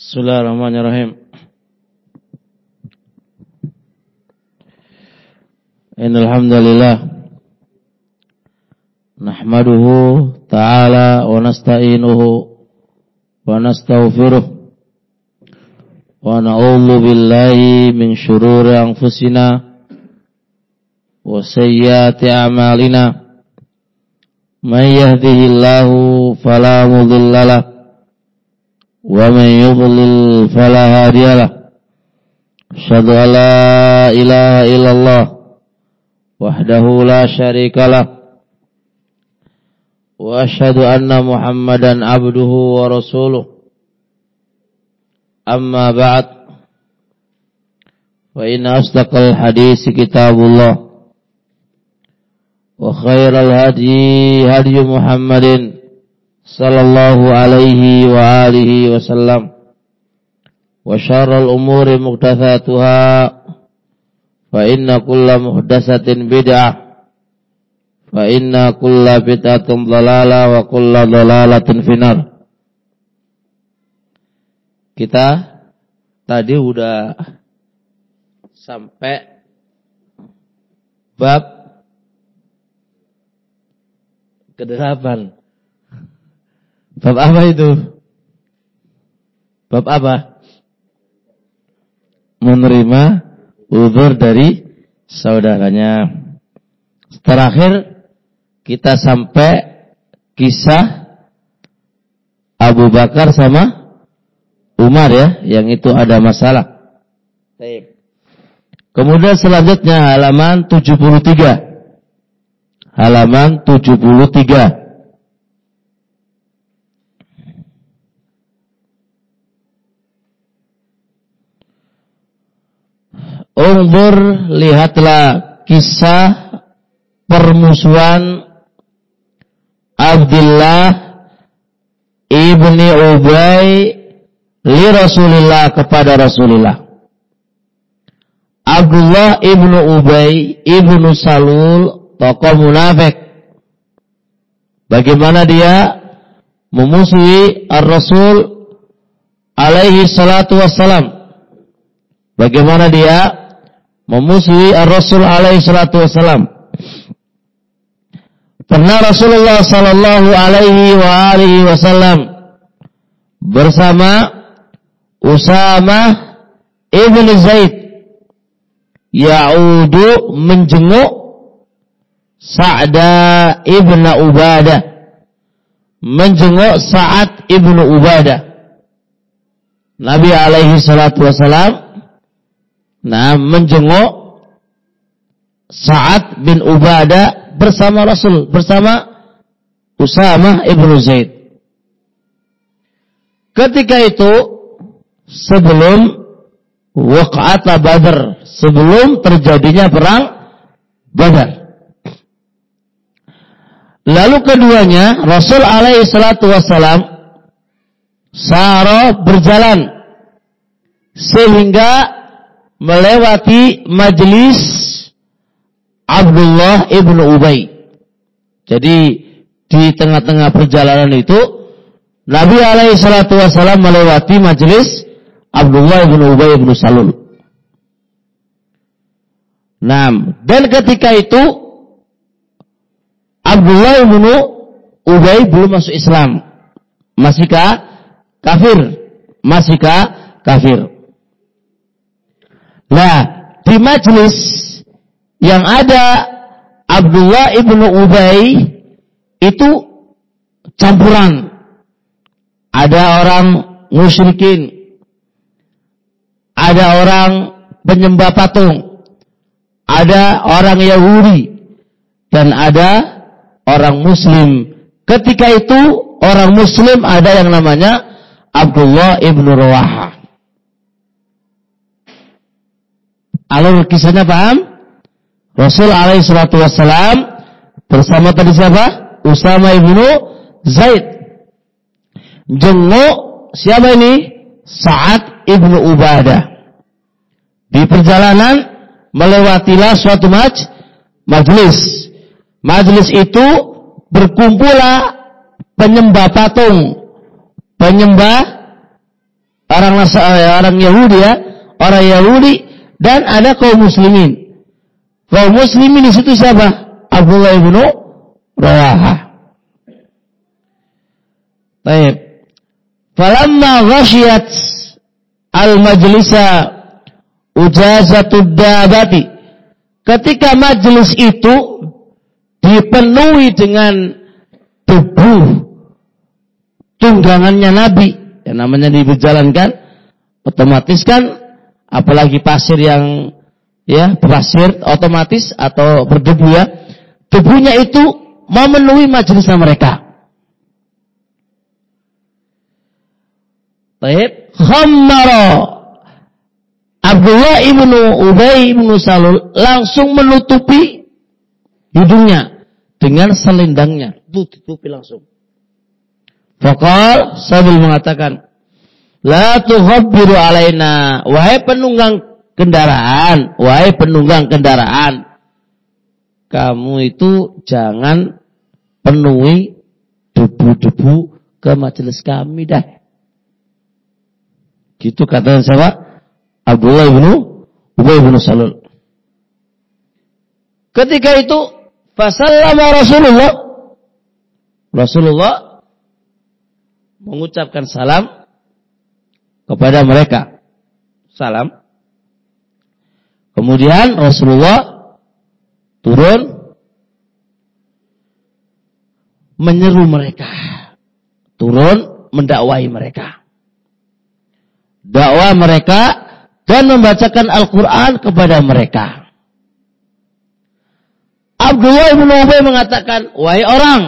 Bismillahirrahmanirrahim. Innal hamdalillah nahmaduhu ta'ala wa nasta'inuhu wa nastaghfiruh wa na'udzu billahi min shururi anfusina wa sayyiati a'malina. May yahdihillahu fala mudilla lahu wa man yudlil fala hadiya lahu. Asyhadu an la ilaha illallah wahdahu la syarika lah wa asyhadu anna Muhammadan abduhu wa rasuluh. Amma ba'd, fa inna asdaqal hadits kitabullah wa khairal hadi hadi Muhammadin sallallahu alaihi wa alihi wasallam wa syarrul umuri muhdatsatuha fa inna kulla muhdatsatin bid'ah fa inna kulla bid'atin dhalalah wa kulla dhalalatin finnar. Kita tadi udah sampai bab ke-8. Bab apa itu? Bab apa? Menerima uzur dari saudaranya. Terakhir kita sampai kisah Abu Bakar sama Umar ya, yang itu ada masalah. Baik. Kemudian selanjutnya halaman 73. Halaman 73. Unzur, lihatlah kisah permusuhan Abdullah ibni Ubay li Rasulillah kepada Rasulullah. Abdullah ibnu Ubay ibnu Salul, tokoh munafik. Bagaimana dia memusuhi Ar-Rasul alaihi salatu wassalam. Bagaimana dia memusuhi Ar-Rasul alaihi salatu wassalam. Pernah Rasulullah sallallahu alaihi wa alihi wasallam bersama Usamah ibn Zaid ya'udu menjenguk Sa'da ibn Ubadah, menjenguk Sa'ad ibn Ubadah. Nabi alaihi salatu wassalam menjenguk Sa'ad bin Ubadah bersama Rasul, bersama Usamah ibn Zaid. Ketika itu sebelum waqa'at Badr, sebelum terjadinya perang Badar. Lalu keduanya Rasul alaihi salatu wassalam sara berjalan sehingga melewati majelis Abdullah ibnu Ubay. Jadi di tengah-tengah perjalanan itu Nabi alaihi salatu wassalam melewati majelis Abdullah ibnu Ubay ibnu Salul. Dan ketika itu Abdullah ibnu Ubay belum masuk Islam, masih kafir. Di majelis yang ada Abdullah ibnu Ubay itu campuran. Ada orang musyrikin, ada orang penyembah patung, ada orang Yahudi, dan ada orang Muslim. Ketika itu orang Muslim ada yang namanya Abdullah ibnu Rawaha. Alur kisahnya paham? Rasul alaihi salatu wassalam bersama tadi siapa? Usamah ibnu Zaid. Jenguk siapa ini? Sa'ad ibnu Ubadah. Di perjalanan melewatilah suatu majelis. Majelis itu berkumpullah penyembah patung, penyembah orang orang Yahudi ya, orang Yahudi dan ada kaum muslimin. Kaum muslimin di situ siapa? Abdullah bin Rawahah. Baik. Falamma ghashiyat al-majlisa ujazatud dabati. Ketika majelis itu dipenuhi dengan debu tunggangannya Nabi, yang namanya diberjalankan, otomatis kan, apalagi pasir yang ya pasir otomatis atau berdebu ya, debunya itu memenuhi majelisnya mereka. Baik, khammara Abdullah ibnu Ubay ibnu Salul langsung menutupi hidungnya dengan selendangnya, ditutupi langsung. Faqal sambil mengatakan, la tughabbiru alaina, wahai penunggang kendaraan, kamu itu jangan penuhi debu-debu ke majelis kami dah. Gitu kata siapa? Abdullah bin Ubay bin Salul. Ketika itu fasallama Rasulullah mengucapkan salam kepada mereka. Salam. Kemudian Rasulullah turun menyeru mereka. Turun mendakwai mereka. Dakwah mereka dan membacakan Al-Quran kepada mereka. Abdullah bin Ubay mengatakan, wahai orang,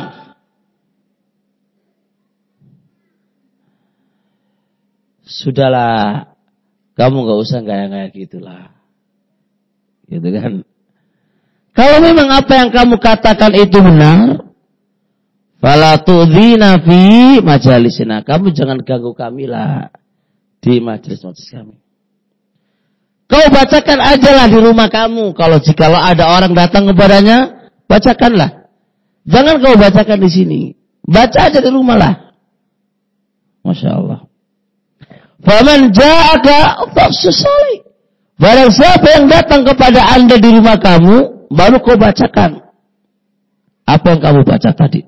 sudahlah, kamu gak usah gaya-gaya gitulah. Gitu kan. Kalau memang apa yang kamu katakan itu benar, fala tu'dzina fi majalisina, kamu jangan ganggu kami lah di majelis-majelis kami. Kau bacakan ajalah di rumah kamu. Jikalau ada orang datang kepadanya, bacakanlah. Jangan kau bacakan di sini. Baca aja di rumah lah. Masya Allah. Faman ja'aka faqsusali. Barang siapa yang datang kepada anda di rumah kamu, baru kau bacakan apa yang kamu baca tadi.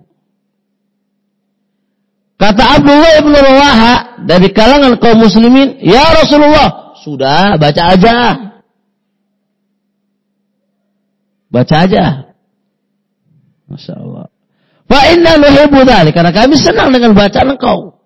Kata Abdullah ibn Rawahah dari kalangan kaum muslimin, ya Rasulullah, sudah baca aja. Baca aja. Masya Allah. Fa inna nuhibbu dzalik, karena kami senang dengan bacaan engkau.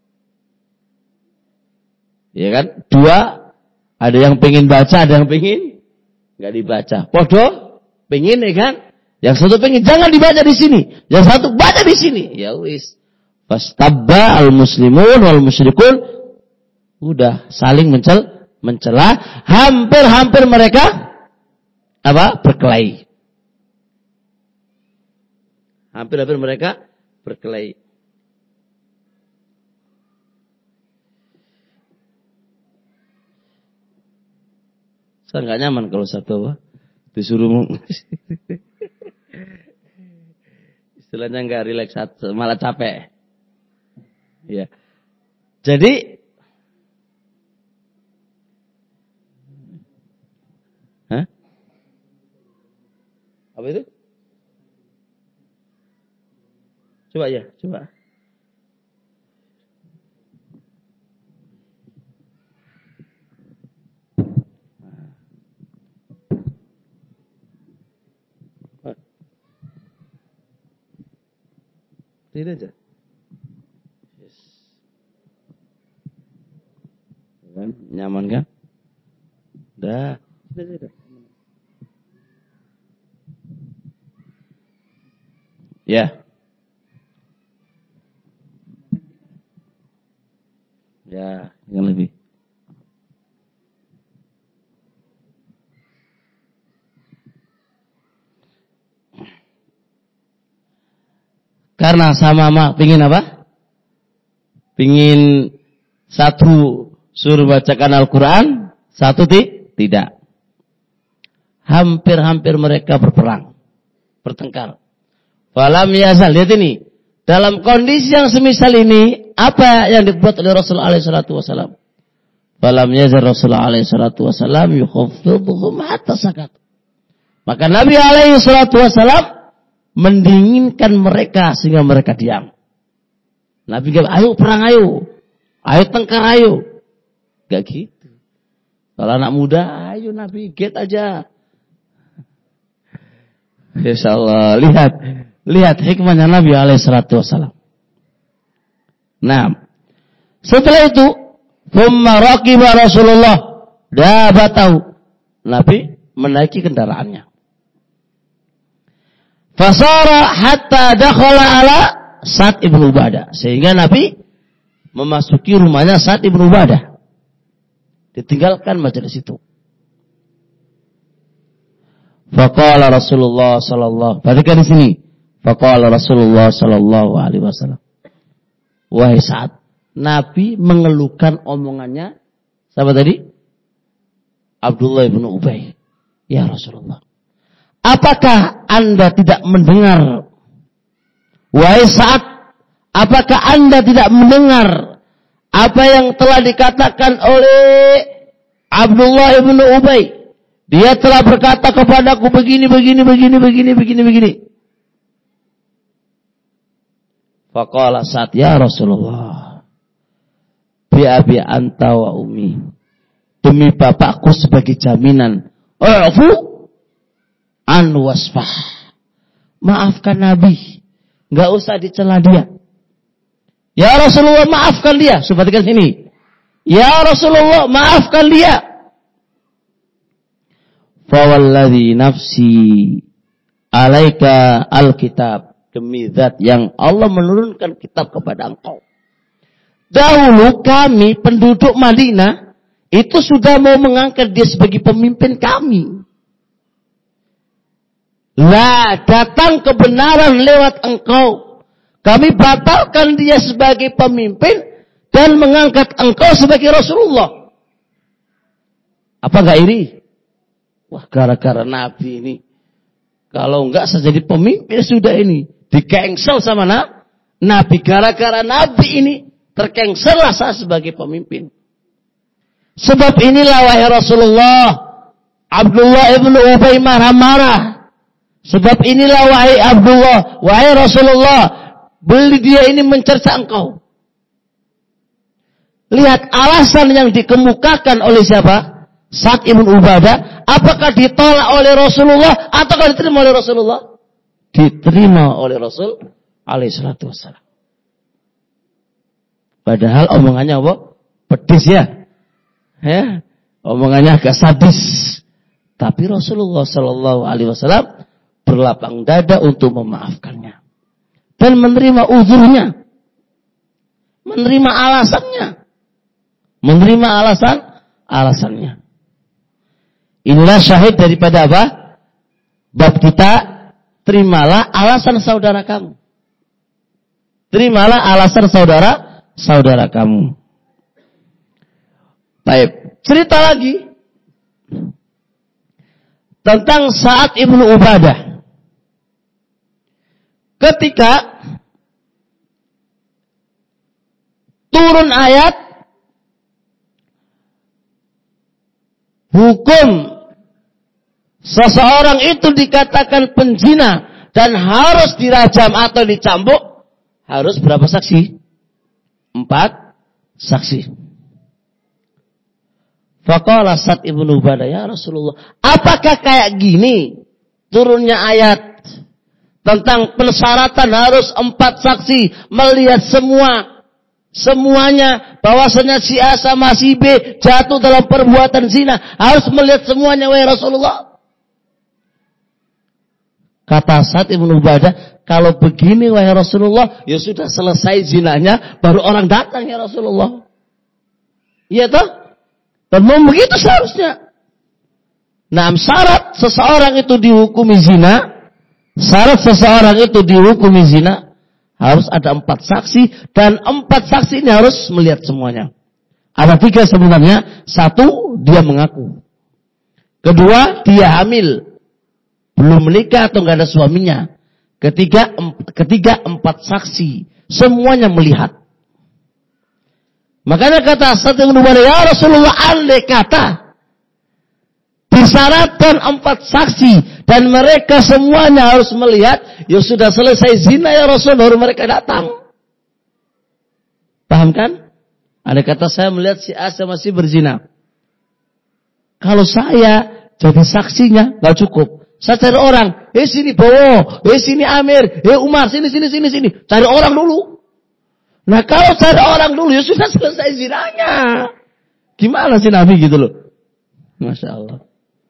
Ya kan? Dua, ada yang pengen baca, ada yang pengen enggak dibaca. Podo pengen ya kan? Yang satu pengen jangan dibaca di sini, yang satu baca di sini. Ya wis. Fastabba al-muslimun wal musyrikun, udah saling mencela, hampir mereka berkelahi. Hampir mereka berkelahi. Saya nggak nyaman kalau satu disuruh istilahnya nggak rileks, malah capek. Ya. Jadi apa itu? Coba. Tidak aja. Yes. Kan? Nyaman kan? Dah. Sudah. Ya. Ya, yang lebih. Karena sama pingin apa? Pingin satu suruh bacakan Al-Quran, satu tidak. Hampir mereka bertengkar. Falam yazal, lihat ini. Dalam kondisi yang semisal ini, apa yang dibuat oleh Rasulullah SAW? Falam yazal Rasulullah alaihi salatu wasallam yukhaffiduhum hatta sakat. Maka Nabi alaihi salatu wasallam mendinginkan mereka sehingga mereka diam. Nabi bilang, ayo perang ayo. Ayo tengkar ayo. Gak gitu. Kalau anak muda, ayo Nabi get aja. Insyaallah, lihat hikmahnya Nabi alaihi salatu wasallam. Nah, setelah itu thumma raqiba Rasulullah dabatahu. Nabi menaiki kendaraannya. Fasara hatta dakhala ala Sa'd ibn Ubadah. Sehingga Nabi memasuki rumahnya Sa'd ibn Ubadah. Ditinggalkan majelis itu. Faqala Rasulullah sallallahu. Perhatikan di sini. Faqala Rasulullah sallallahu alaihi wasallam. Wahai Sa'd, Nabi mengeluhkan omongannya siapa tadi? Abdullah bin Ubay. Ya Rasulullah, apakah Anda tidak mendengar? Wahai Sa'd, apakah Anda tidak mendengar apa yang telah dikatakan oleh Abdullah bin Ubay? Dia telah berkata kepadaku begini. Faqala Sa'd, ya Rasulullah, bi abi anta wa ummi, demi bapakku sebagai jaminan, u'fu an wasfah, maafkan Nabi, enggak usah dicela dia. Ya Rasulullah, maafkan dia. Perhatikan sini. Ya Rasulullah, maafkan dia. Fa walladzi nafsi alaika alkitab, demi zat yang Allah menurunkan kitab kepada engkau. Dahulu kami penduduk Madinah itu sudah mau mengangkat dia sebagai pemimpin kami. Lah, datang kebenaran lewat engkau. Kami batalkan dia sebagai pemimpin dan mengangkat engkau sebagai Rasulullah. Apa enggak iri? Wah, gara-gara Nabi ini. Kalau enggak saya jadi pemimpin sudah ini. Di-cancel sama Nabi. Gara-gara Nabi ini tercancellah saya sebagai pemimpin. Sebab inilah wahai Rasulullah, Abdullah ibn Ubay marah-marah. Sebab inilah wahai Abdullah, wahai Rasulullah, beli dia ini mencerca engkau. Lihat alasan yang dikemukakan oleh siapa? Sa'd ibn Ubadah. Apakah ditolak oleh Rasulullah atau diterima oleh Rasulullah? Diterima oleh Rasul alaihi salatu wassalam. Padahal omongannya apa? Pedis ya. Omongannya agak sadis. Tapi Rasulullah sallallahu alaihi wasallam berlapang dada untuk memaafkannya dan menerima uzurnya, menerima alasannya. Inilah syahid daripada apa? Bab kita, terimalah alasan saudara kamu. Terimalah alasan saudara kamu. Baik, cerita lagi tentang Sa'd ibn Ubadah. Ketika turun ayat hukum seseorang itu dikatakan penzina dan harus dirajam atau dicambuk, harus berapa saksi? 4 saksi. Faqala Sa'd ibn Ubadah, ya Rasulullah, apakah kayak gini turunnya ayat tentang persyaratan harus 4 saksi melihat semuanya, bahwasanya si A sama si B jatuh dalam perbuatan zina, harus melihat semuanya wahai Rasulullah? Kata Sa'd ibn Ubadah, kalau begini wahai Rasulullah, ya sudah selesai zinanya baru orang datang ya Rasulullah. Iya toh? Dan begitu seharusnya. Nah, syarat seseorang itu dihukumi zina, harus ada 4 saksi, dan 4 saksi ini harus melihat semuanya. Ada 3 sebenarnya. 1, dia mengaku. Kedua, dia hamil, belum menikah atau enggak ada suaminya. Ketiga, 4 saksi, semuanya melihat. Makanya kata Sa'd bin Ubadah, ya Rasulullah, andai kata disyaratkan 4 saksi dan mereka semuanya harus melihat, ya sudah selesai zina ya Rasul, baru mereka datang. Paham kan? Andai kata saya melihat si A masih berzina. Kalau saya jadi saksinya nggak cukup. Saya cari orang, sini Bowo, sini Amir, Umar, sini. Cari orang dulu. Nah kalau cari orang dulu, ya sudah selesai zinanya. Gimana sih Nabi gitu loh. Masya Allah.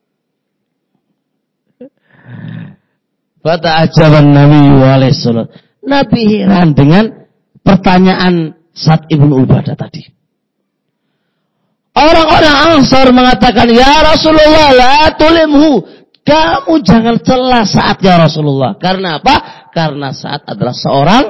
Fata'ajaban Nabi wa'alaihissalam. Nabi heran dengan pertanyaan Sa'd bin Ubadah tadi. Orang-orang Ansar mengatakan, ya Rasulullah, la tulimhu. Kamu jangan celah Sa'd ya Rasulullah. Karena apa? Karena Sa'd adalah seorang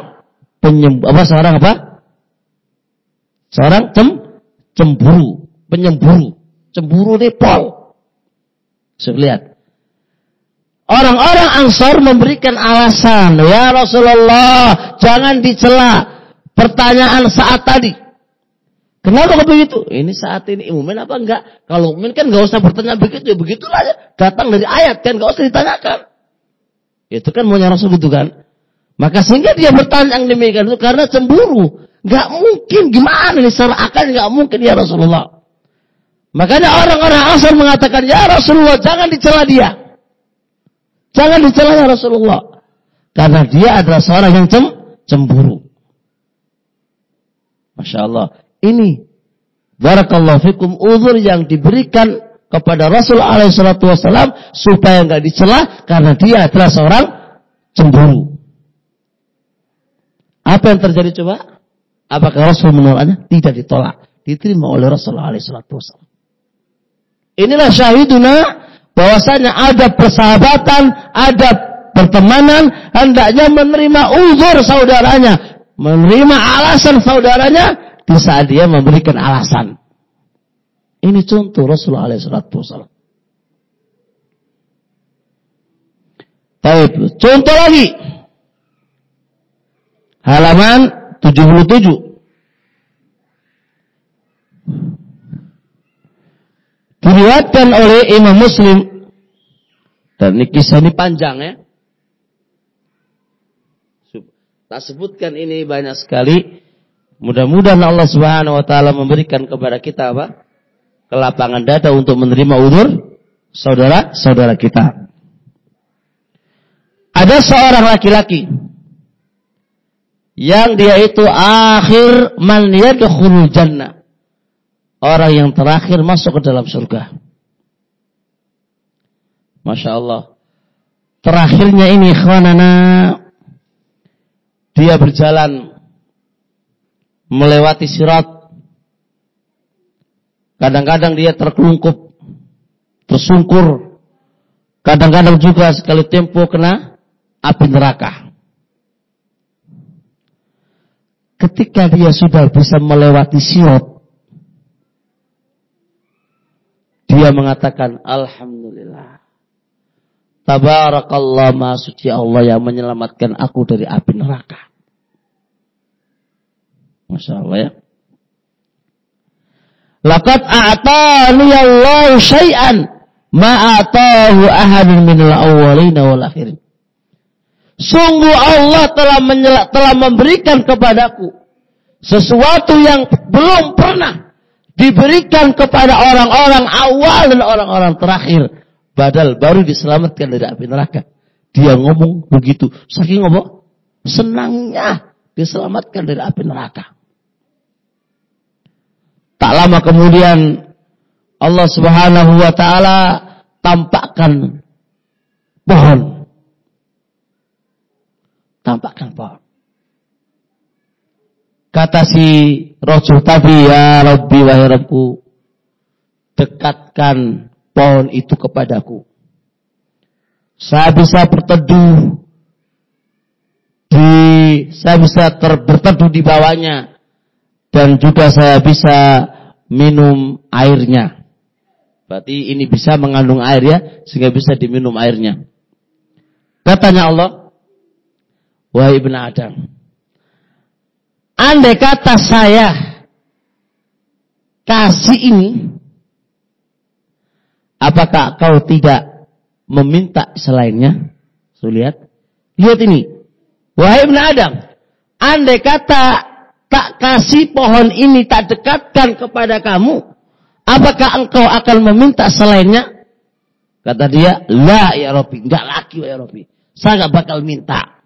seorang cemburu, penyemburu, cemburu depol. Saya lihat. Orang-orang Ansar memberikan alasan, ya Rasulullah, jangan dicela pertanyaan Sa'd tadi. Kenapa kok begitu? Ini saat ini mukmin apa enggak? Kalau mukmin kan enggak usah bertanya begitu, ya begitulah ya. Datang dari ayat kan enggak usah ditanyakan. Itu kan maunya Rasul gitu kan. Maka sehingga dia bertanya yang demikian itu karena cemburu. Enggak mungkin, gimana nih secara akal enggak mungkin ya Rasulullah. Makanya orang-orang Ansar mengatakan, ya Rasulullah, jangan dicela dia. Jangan dicela ya Rasulullah. Karena dia adalah seorang yang cemburu. Masya Allah. Ini barakallahu fikum uzur yang diberikan kepada Rasul alaihi salatu wasallam supaya enggak dicela karena dia adalah seorang cemburu. Apa yang terjadi coba? Apakah Rasul menolaknya? Tidak ditolak, diterima oleh Rasul alaihi salatu wasallam. Inilah syahiduna bahwasanya ada persahabatan, ada pertemanan, hendaknya menerima uzur saudaranya, menerima alasan saudaranya di saat dia memberikan alasan. Ini contoh Rasulullah SAW. Baik, contoh lagi. Halaman 77. Diriwayatkan oleh Imam Muslim. Dan ini kisah ini panjang ya. Tak sebutkan ini banyak sekali. Mudah-mudahan Allah Subhanahu wa taala memberikan kepada kita apa? Kelapangan dada untuk menerima uzur saudara-saudara kita. Ada seorang laki-laki yang dia itu akhir man yadkhulul jannah. Orang yang terakhir masuk ke dalam surga. Masya Allah. Terakhirnya ini ikhwanana, dia berjalan melewati sirat. Kadang-kadang dia terkelungkup, tersungkur. Kadang-kadang juga sekali tempo kena api neraka. Ketika dia sudah bisa melewati sirat, dia mengatakan, alhamdulillah. Tabarakallah, maha suci Allah yang menyelamatkan aku dari api neraka. Masya Allah ya. Laqad a'tani Allahu syai'an ma a'tahu ahadun minal awwalina wal akhirin. Sungguh Allah telah memberikan kepadaku sesuatu yang belum pernah diberikan kepada orang-orang awal dan orang-orang terakhir. Padahal baru diselamatkan dari api neraka. Dia ngomong begitu. Saking ngomong senangnya diselamatkan dari api neraka. Tak lama kemudian Allah Subhanahu wa taala tampakkan pohon. Tampakkan pohon. Kata si Rasul tadi, ya Rabbi wahai Rabbku, dekatkan pohon itu kepadaku. Saya bisa berteduh berteduh di bawahnya. Dan juga saya bisa minum airnya. Berarti ini bisa mengandung air ya, sehingga bisa diminum airnya. Katanya Allah, wahai ibn Adam, andai kata saya kasih ini, apakah kau tidak meminta selainnya? Lihat ini. Wahai Ibn Adam, andai kata tak kasih pohon ini, tak dekatkan kepada kamu, apakah engkau akan meminta selainnya? Kata dia, la ya Rabbi, enggak lagi ya Rabbi. Saya enggak bakal minta.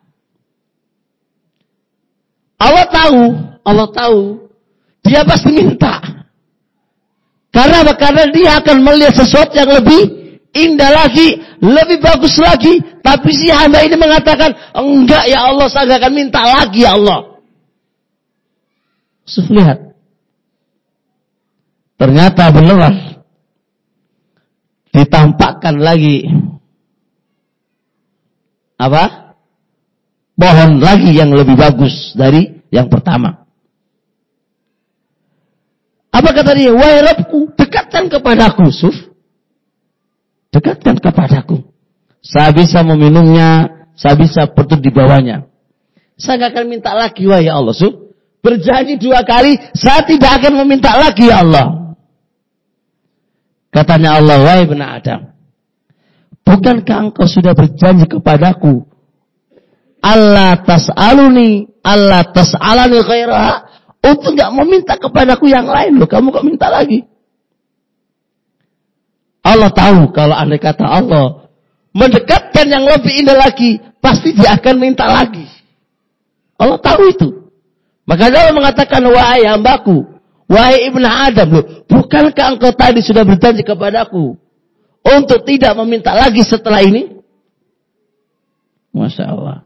Allah tahu, dia pasti minta. Karena apa? Karena dia akan melihat sesuatu yang lebih indah lagi, lebih bagus lagi. Tapi si hamba ini mengatakan, enggak ya Allah, saya enggak akan minta lagi ya Allah. Lihat. Ternyata benar. Ditampakkan lagi. Apa? Pohon lagi yang lebih bagus dari yang pertama. Apa kata dia? Wahai Rabbku, dekatkan kepadaku, Suf. Dekatkan kepadaku. Saya bisa meminumnya, saya bisa berduduk di bawahnya. Saya tidak akan minta lagi, wahai Allah, Suf. Berjanji 2 kali, saya tidak akan meminta lagi, ya Allah. Katanya Allah, wahai Ibn Adam, bukankah engkau sudah berjanji kepadaku, Allah tas'aluni, Allah tas'alani khairaha, untuk enggak meminta kepadaku yang lain loh, kamu kok minta lagi? Allah tahu kalau andai kata Allah mendekatkan yang lebih indah lagi, pasti dia akan minta lagi. Allah tahu itu. Maka Allah mengatakan, wahai hambaku, wahai Ibn Adam, loh, bukankah engkau tadi sudah berjanji kepadaku untuk tidak meminta lagi setelah ini? Masya Allah.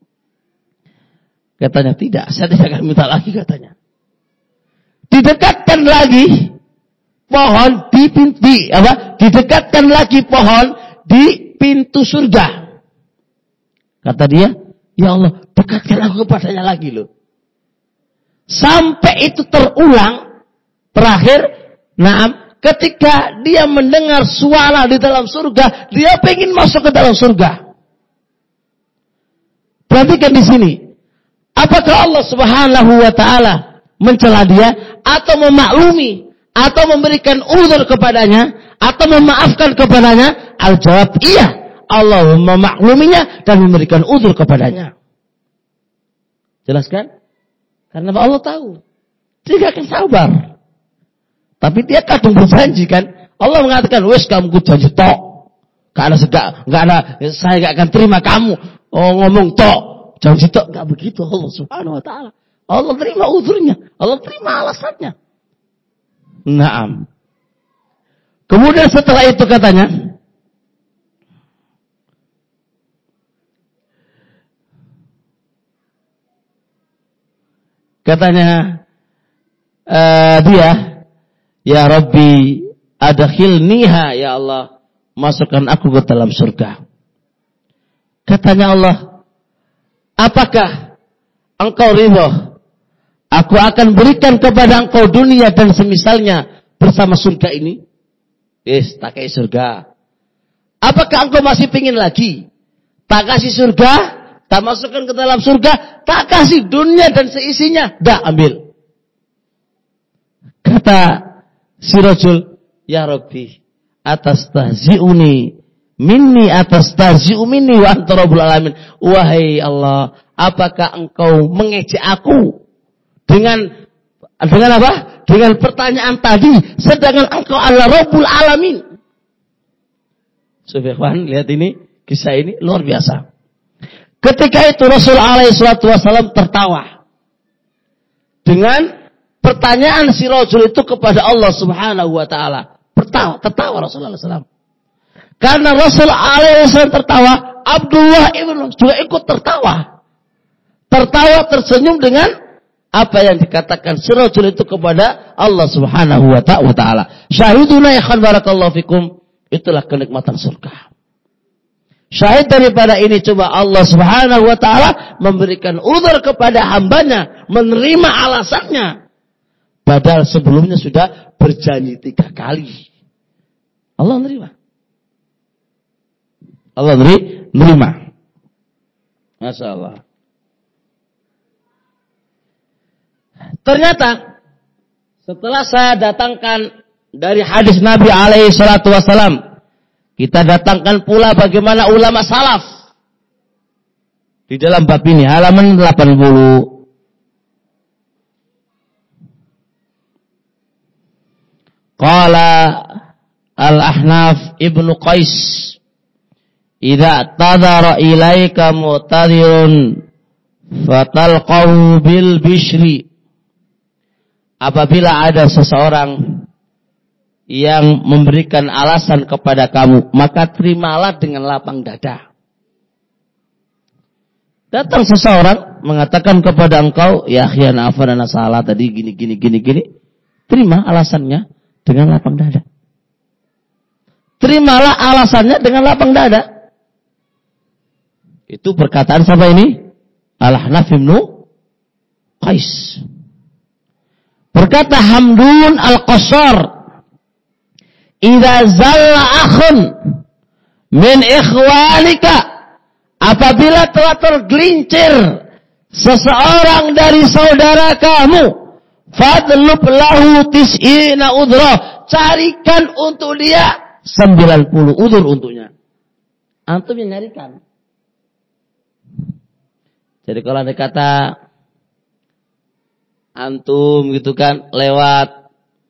Katanya tidak, saya tidak akan minta lagi katanya. Didekatkan lagi pohon didekatkan lagi pohon di pintu surga. Kata dia, ya Allah, dekatkan aku kepadanya lagi loh. Sampai itu terulang, terakhir, ketika dia mendengar suara di dalam surga, dia pengen masuk ke dalam surga. Perhatikan di sini. Apakah Allah Subhanahu wa taala mencela dia atau memaklumi atau memberikan uzur kepadanya atau memaafkan kepadanya? Al-jawab iya. Allah memakluminya dan memberikan uzur kepadanya. Jelas kan? Karena Allah tahu. Dia gak akan sabar. Tapi dia kadang berjanji kan. Allah mengatakan, wes kamu janji tok. Karena saya gak akan terima kamu. Oh ngomong tok. Janji tok. Gak begitu Allah Subhanahu wa ta'ala. Allah terima uzurnya. Allah terima alasannya. Naam. Kemudian setelah itu katanya, dia, ya Rabbi, adkhilniha, ya Allah, masukkan aku ke dalam surga. Katanya Allah, apakah engkau ridho? Aku akan berikan kepada engkau dunia dan semisalnya bersama surga ini. Tak kasih surga. Apakah engkau masih pingin lagi? Tak kasih surga, tak masukkan ke dalam surga, tak kasih dunia dan seisinya. Dah ambil. Kata si rajul, ya Rabbi, atastahzi'uni minni atastahzi'u minni wa anta rabbul alamin. Wahai Allah, apakah engkau mengejek aku dengan apa? Dengan pertanyaan tadi, sedangkan engkau adalah Rabbul Alamin. Subhanallah, lihat ini, kisah ini luar biasa. Ketika itu Rasul alaihi salatu wasallam tertawa dengan pertanyaan si rajul itu kepada Allah Subhanahu wa taala. Tertawa Rasulullah sallallahu. Karena Rasul alaihi wasallam tertawa, Abdullah ibn juga ikut tertawa. Tertawa tersenyum dengan apa yang dikatakan si rajul itu kepada Allah Subhanahu wa ta'ala. Syahiduna ya khan barakallahu fikum. Itulah kenikmatan surga. Syahid daripada ini, coba Allah Subhanahu wa ta'ala memberikan uzur kepada hambanya, menerima alasannya. Padahal sebelumnya sudah berjanji 3 kali. Allah menerima. Allah menerima. Masya Allah. Ternyata Setelah saya datangkan dari hadis Nabi alaihi salatu wasalam, kita datangkan pula bagaimana ulama salaf di dalam bab ini, halaman 80. Qala Al-Ahnaf Ibnu Qais, idza tadara ilaika mu'tadirun fatalqahu bil bishri. Apabila ada seseorang yang memberikan alasan kepada kamu, maka terimalah dengan lapang dada. Datang seseorang mengatakan kepada engkau, ya akhian afan ana salah tadi gini. Terima alasannya dengan lapang dada. Terimalah alasannya dengan lapang dada. Itu perkataan siapa ini? Al-Ahnaf Ibnu Qais. Berkata Hamdun Al-Qassar, idza zalla akhun min ikhwanika, apabila telah tergelincir seseorang dari saudara kamu, fadlub lahu tis'ina udhra, carikan untuk dia 90 udzur untuknya. Antum yang nyarikan. Jadi kalau ada kata antum gitu kan lewat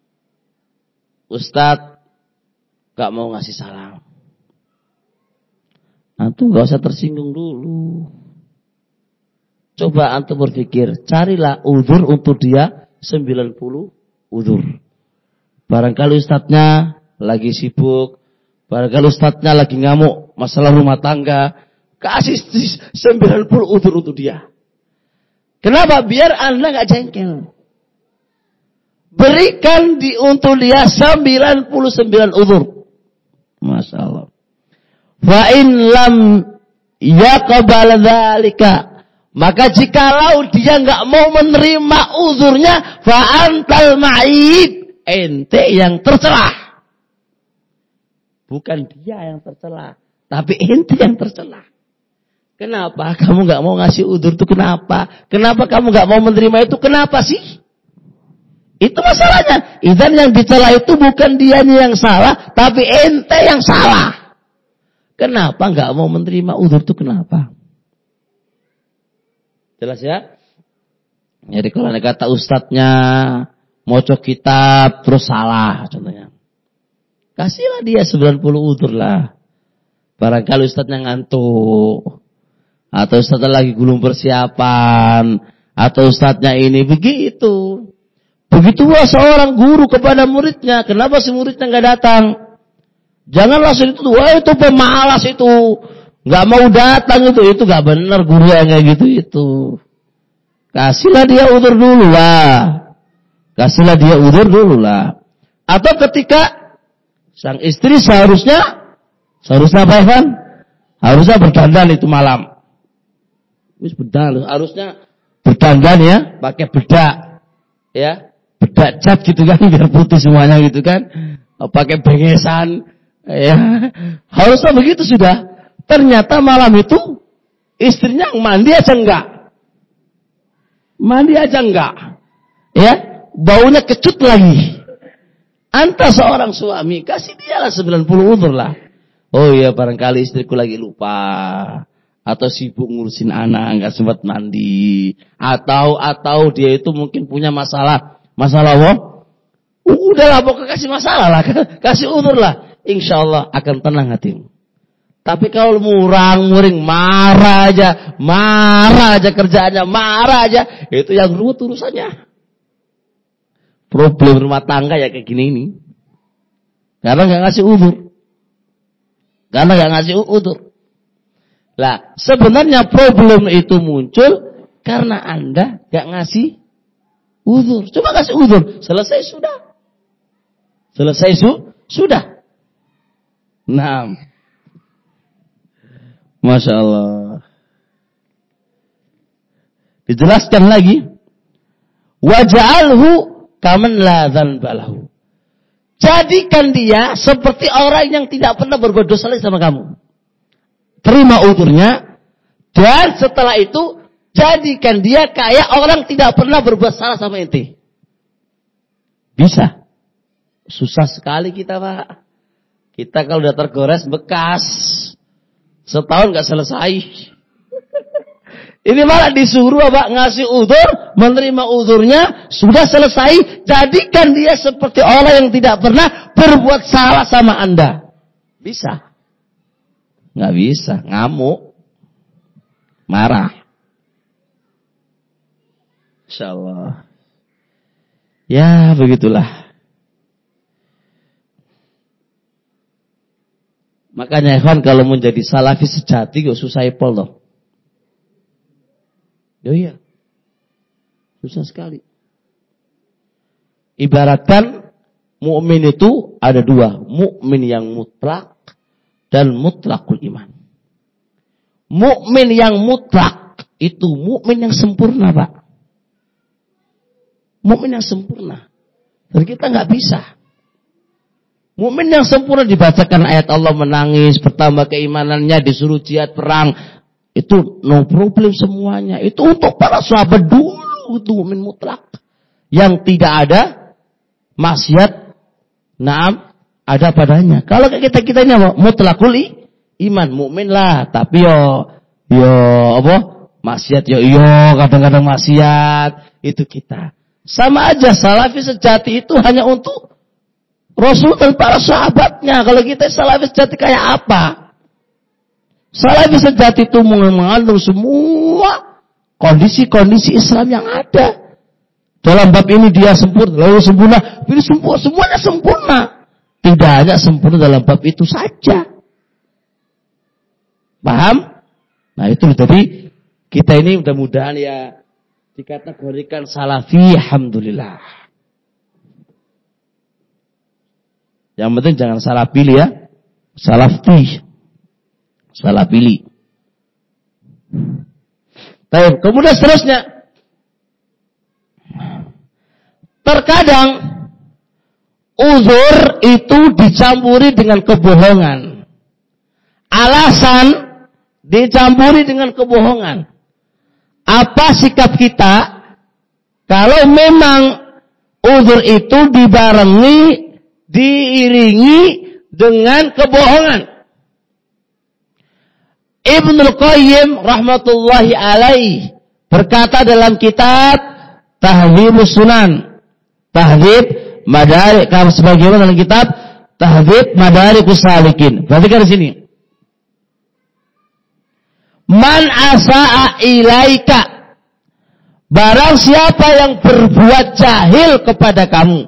Ustadz gak mau ngasih salam, antum gak usah tersinggung dulu. Coba antum berpikir, carilah udzur untuk dia 90 udzur. Barangkali ustadznya lagi sibuk, barangkali ustadznya lagi ngamuk masalah rumah tangga, kasih 90 udzur untuk dia. Kenapa? Biar Anda gak jengkel. Berikan untuk dia 99 udzur. Masya Allah. Fa in lam yaqbal dzalika, maka jikalau dia enggak mau menerima uzurnya, fa antal ma'id, ente yang tercela. Bukan dia yang tercela, tapi ente yang tercela. Kenapa kamu enggak mau ngasih uzur itu? Kenapa? Kenapa kamu enggak mau menerima itu? Kenapa sih? Itu masalahnya. Idzan yang dicela itu bukan dianya yang salah, tapi ente yang salah. Kenapa enggak mau menerima uzur itu? Kenapa? Jelas ya? Jadi kalau ada kata ustadznya mocok kitab terus salah contohnya, kasihlah dia 90 udzur lah. Barangkali ustadznya ngantuk, atau ustadznya lagi gulung persiapan, atau ustadznya ini begitu. Begitu pula seorang guru kepada muridnya, kenapa si muridnya enggak datang? Jangan langsung itu, wah itu pemalas itu, nggak mau datang itu nggak benar guru yang kayak gitu itu. Kasihlah dia udzur dulu lah. Atau ketika sang istri seharusnya apa Evan? Harusnya berdandan itu malam. Harusnya berdandan ya, pakai bedak ya, bedak cat gitu kan biar putih semuanya gitu kan, pakai bengesan. Ya, harusnya begitu sudah. Ternyata malam itu istrinya mandi aja enggak. Ya, baunya kecut lagi. Anta seorang suami, kasih dialah 90 udzur lah. Oh iya, barangkali istriku lagi lupa, atau sibuk ngurusin anak, enggak sempat mandi, atau dia itu mungkin punya masalah udahlah pokoknya kasih masalah lah, kasih udzur lah. Insyaallah akan tenang hatimu. Tapi kalau murang-muring, marah aja kerjaannya, marah aja, itu yang ruwet urusannya. Problem rumah tangga ya kayak gini ini. Karena enggak ngasih udzur. Lah, sebenarnya problem itu muncul karena Anda enggak ngasih udzur. Coba kasih udzur, selesai sudah. Nah, Masya Allah. Dijelaskan lagi, waj'alhu kaman la dzanba lahu. Jadikan dia seperti orang yang tidak pernah berbuat dosa lagi sama kamu. Terima udzurnya, dan setelah itu jadikan dia kayak orang tidak pernah berbuat salah sama ente. Bisa. Susah sekali kita, Pak. Kita kalau udah tergores bekas, setahun nggak selesai. Ini malah disuruh Pak ngasih udzur, menerima udzurnya, sudah selesai, jadikan dia seperti orang yang tidak pernah berbuat salah sama Anda. Bisa? Nggak bisa, ngamuk, marah. Insyaallah. Ya, begitulah. Makanya ikhwan kalau mau jadi salafi sejati kok susah epol loh. Iya. Susah sekali. Ibaratkan mukmin itu ada dua, mukmin yang mutlak dan mutlakul iman. Mukmin yang mutlak itu mukmin yang sempurna, Pak. Mukmin yang sempurna. Dan kita nggak bisa. Mukmin yang sempurna dibacakan ayat Allah menangis, bertambah keimanannya, disuruh jihad perang, itu no problem semuanya. Itu untuk para sahabat dulu, itu mukmin mutlak yang tidak ada maksiat, naam ada padanya. Kalau kita ini mutlakul iman, mukmin lah, tapi yo apa? Maksiat yo kadang-kadang maksiat, itu kita. Sama aja salafi sejati itu hanya untuk Rasul dan para sahabatnya. Kalau kita salafi sejati kayak apa? Salafi sejati itu mengandung semua kondisi-kondisi Islam yang ada. Dalam bab ini dia sempurna, lalu sempurna, ini semuanya sempurna. Tidak hanya sempurna dalam bab itu saja. Paham? Nah itu jadi kita ini mudah-mudahan ya dikategorikan salafi, alhamdulillah. Yang penting jangan salah pilih ya. Salah pilih. Baik, kemudian seterusnya. Terkadang uzur itu dicampuri dengan kebohongan. Alasan dicampuri dengan kebohongan. Apa sikap kita kalau memang uzur itu diiringi dengan kebohongan? Ibnul Qayyim rahmatullahi alaih berkata dalam kitab Tahdzibus Sunan, Tahdzib Madarik, sebagaimana dalam kitab Tahdzib Madarikus Salikin. Perhatikan di sini. Man asa'a ilaika, barang siapa yang berbuat jahil kepada kamu,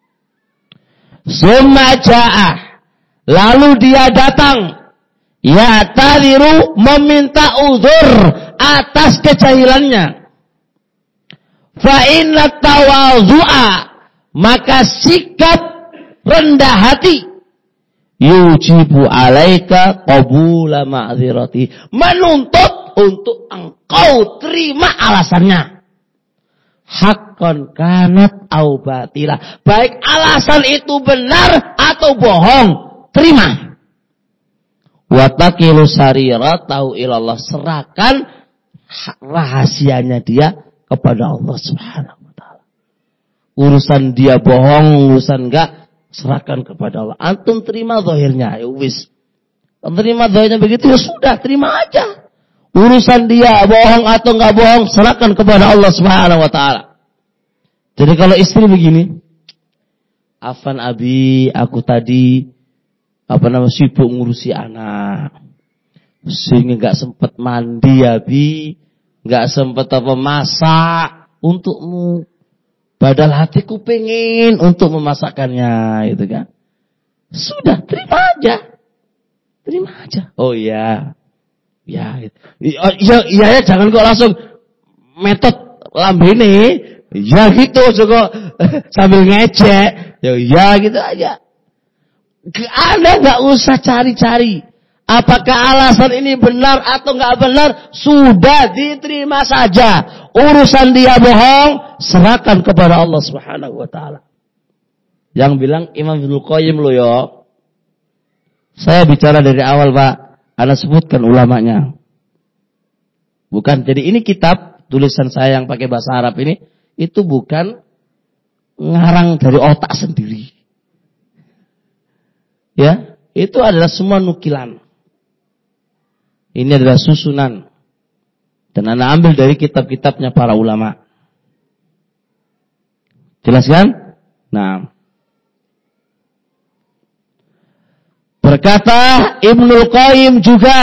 summa ja'ah, lalu dia datang, ya tadiru, meminta uzur atas kejahilannya, fa inna tawadhu'a, maka sikap rendah hati, yujibu alaika qabula ma'dzirati, menuntut untuk engkau terima alasannya. Haqqan kanat au batila, baik alasan itu benar atau bohong, terima. Wa taqilu sariratahu ilallah, serahkan rahasianya dia kepada Allah Subhanahu wa taala. Urusan dia bohong, urusan enggak, serahkan kepada Allah. Antum terima zahirnya, ya wis. Terima zahirnya begitu, ya sudah, terima aja. Urusan dia bohong atau enggak bohong, serahkan kepada Allah Subhanahu wa taala. Jadi kalau istri begini, afan abi, aku tadi sibuk ngurusi anak, sehingga enggak sempat mandi abi, enggak sempat masak untukmu. Padahal hatiku pengen untuk memasakkannya, gitu kan. Sudah, terima aja. Oh iya. Ya, jangan kok langsung metode lambene. Ya gitu, kok sambil ngecek. Ya gitu aja. Anda nggak usah cari-cari. Apakah alasan ini benar atau nggak benar? Sudah diterima saja. Urusan dia bohong, serahkan kepada Allah Subhanahu wa taala. Yang bilang Imam Ibnul Qayyim lo yo. Saya bicara dari awal, Pak. Anda sebutkan ulamanya. Bukan, jadi ini kitab tulisan saya yang pakai bahasa Arab ini, itu bukan ngarang dari otak sendiri. Ya, itu adalah semua nukilan. Ini adalah susunan. Dan Anda ambil dari kitab-kitabnya para ulama. Jelas kan? Nah. Berkata Ibnul Qayyim juga.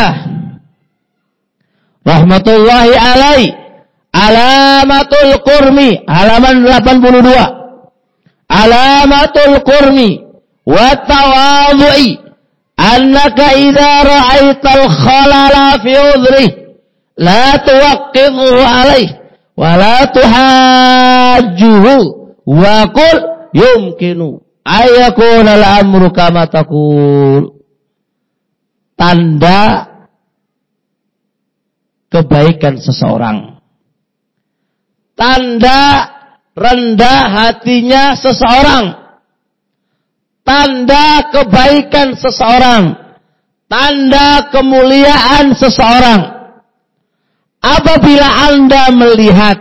Rahmatullahi alaih. Alamatul Qurmi. Halaman 82. Alamatul Qurmi. Wa tawadhu'i. Annaka idza ra'aital khalala fi udhri. La tuwaqqidhu alaih. Wa la tuhajjuhu. Wa qul yumkinu. Ayakun al-amru kama taqul. Tanda kebaikan seseorang. Tanda rendah hatinya seseorang. Tanda kebaikan seseorang. Tanda kemuliaan seseorang. Apabila Anda melihat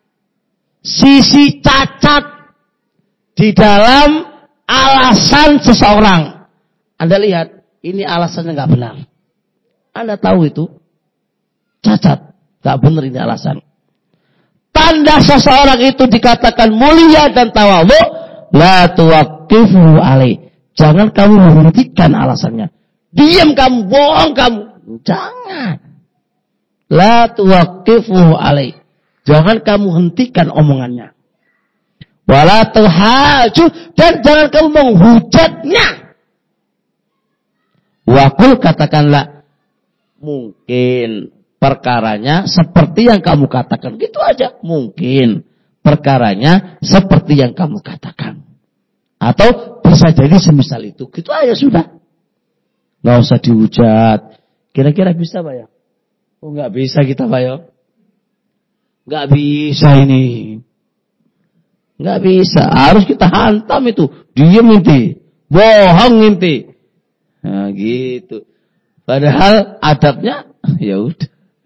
sisi cacat di dalam alasan seseorang. Anda lihat, ini alasannya nggak benar. Anda tahu itu cacat, nggak benar ini alasan. Tanda seseorang itu dikatakan mulia dan tawadhu, la tuwaqqifu alaih. Jangan kamu menghentikan alasannya. Diam kamu, bohong kamu. Jangan. La tuwaqqifu alaih. Jangan kamu hentikan omongannya. Wala tuhaju, dan jangan kamu menghujatnya. Waqul, katakanlah, mungkin perkaranya seperti yang kamu katakan. Gitu aja. Mungkin perkaranya seperti yang kamu katakan. Atau bisa jadi semisal itu. Gitu aja sudah. Nggak usah dihujat. Kira-kira bisa Pak ya? Oh nggak bisa kita Pak ya? Nggak bisa ini. Nggak bisa. Harus kita hantam itu. Diam inti. Bohong inti. Nah gitu. Padahal adabnya ya udah.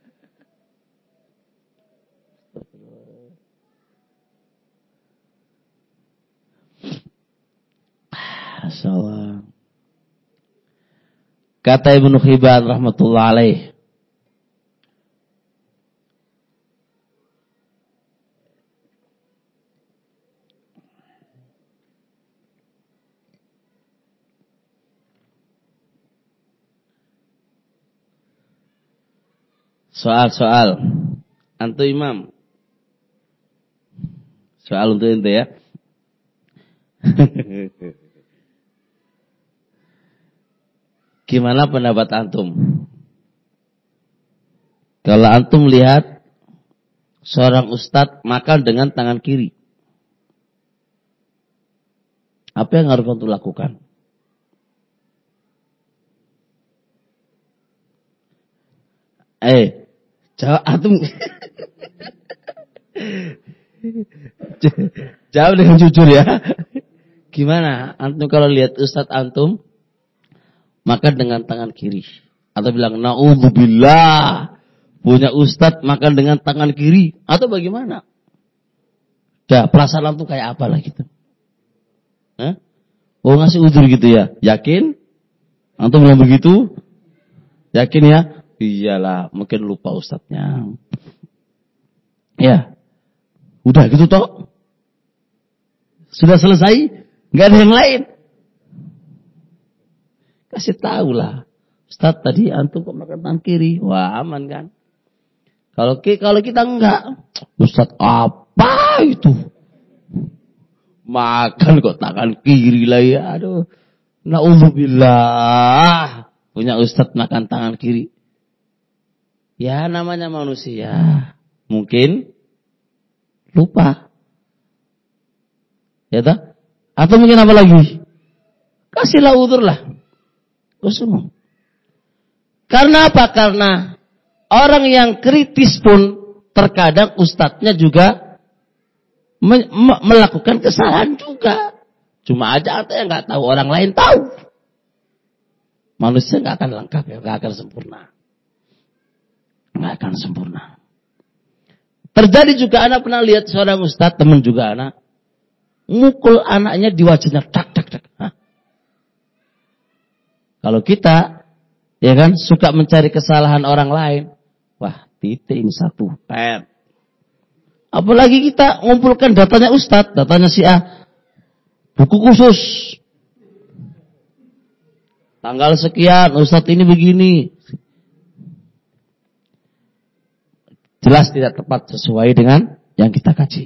Masyaallah. Kata Ibnu Hibban rahmatullah alaih. Soal-soal. Antum imam. Soal untuk ente ya. Gimana pendapat antum? Kalau antum lihat seorang ustadz makan dengan tangan kiri, apa yang harus antum lakukan? Jawab antum. Jawab dengan jujur ya. Gimana antum kalau lihat ustadz antum makan dengan tangan kiri, atau bilang naudzubillah punya ustadz makan dengan tangan kiri, atau bagaimana? Dah perasaan antum kayak apa lah gitu? Hah? Oh ngasih uzur gitu ya? Yakin? Antum bilang begitu? Yakin ya? Iyalah, mungkin lupa ustadznya. Ya, udah gitu toh. Sudah selesai, nggak ada yang lain. Kasih tahu lah, Ustaz tadi antum kok makan tangan kiri, wah aman kan? Kalau kita enggak, Ustaz apa itu? Makan kok tangan kiri lah ya, aduh. Naudzubillah, punya Ustaz makan tangan kiri. Ya namanya manusia, mungkin lupa. Ya tak? Atau mungkin apa lagi? Kasihlah uzur lah. Semua. Karena apa? Karena orang yang kritis pun terkadang ustadznya juga melakukan kesalahan juga. Cuma aja ada yang nggak tahu, orang lain tahu. Manusia nggak akan lengkap ya, nggak akan sempurna. Nggak akan sempurna. Terjadi juga anak pernah lihat seorang ustadz, teman juga anak. mukul anaknya di wajahnya, tak. Kalau kita, ya kan, suka mencari kesalahan orang lain, wah, titik ini satu, pet. Apalagi kita ngumpulkan datanya Ustadz, datanya si A, buku khusus. Tanggal sekian, Ustadz ini begini. Jelas tidak tepat sesuai dengan yang kita kaji.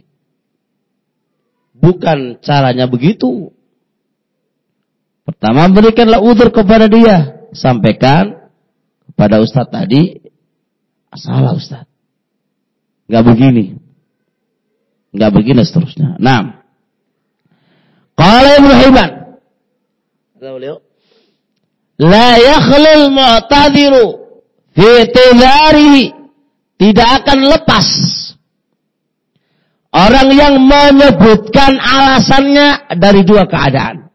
Bukan caranya begitu. Pertama, berikanlah udzur kepada dia. Sampaikan kepada Ustadz tadi, salah Ustadz. Enggak begini seterusnya. Nah, qala Ibnu Hibban, la yakhlul mu'tadhiru fi tidarihi, tidak akan lepas orang yang menyebutkan alasannya dari dua keadaan.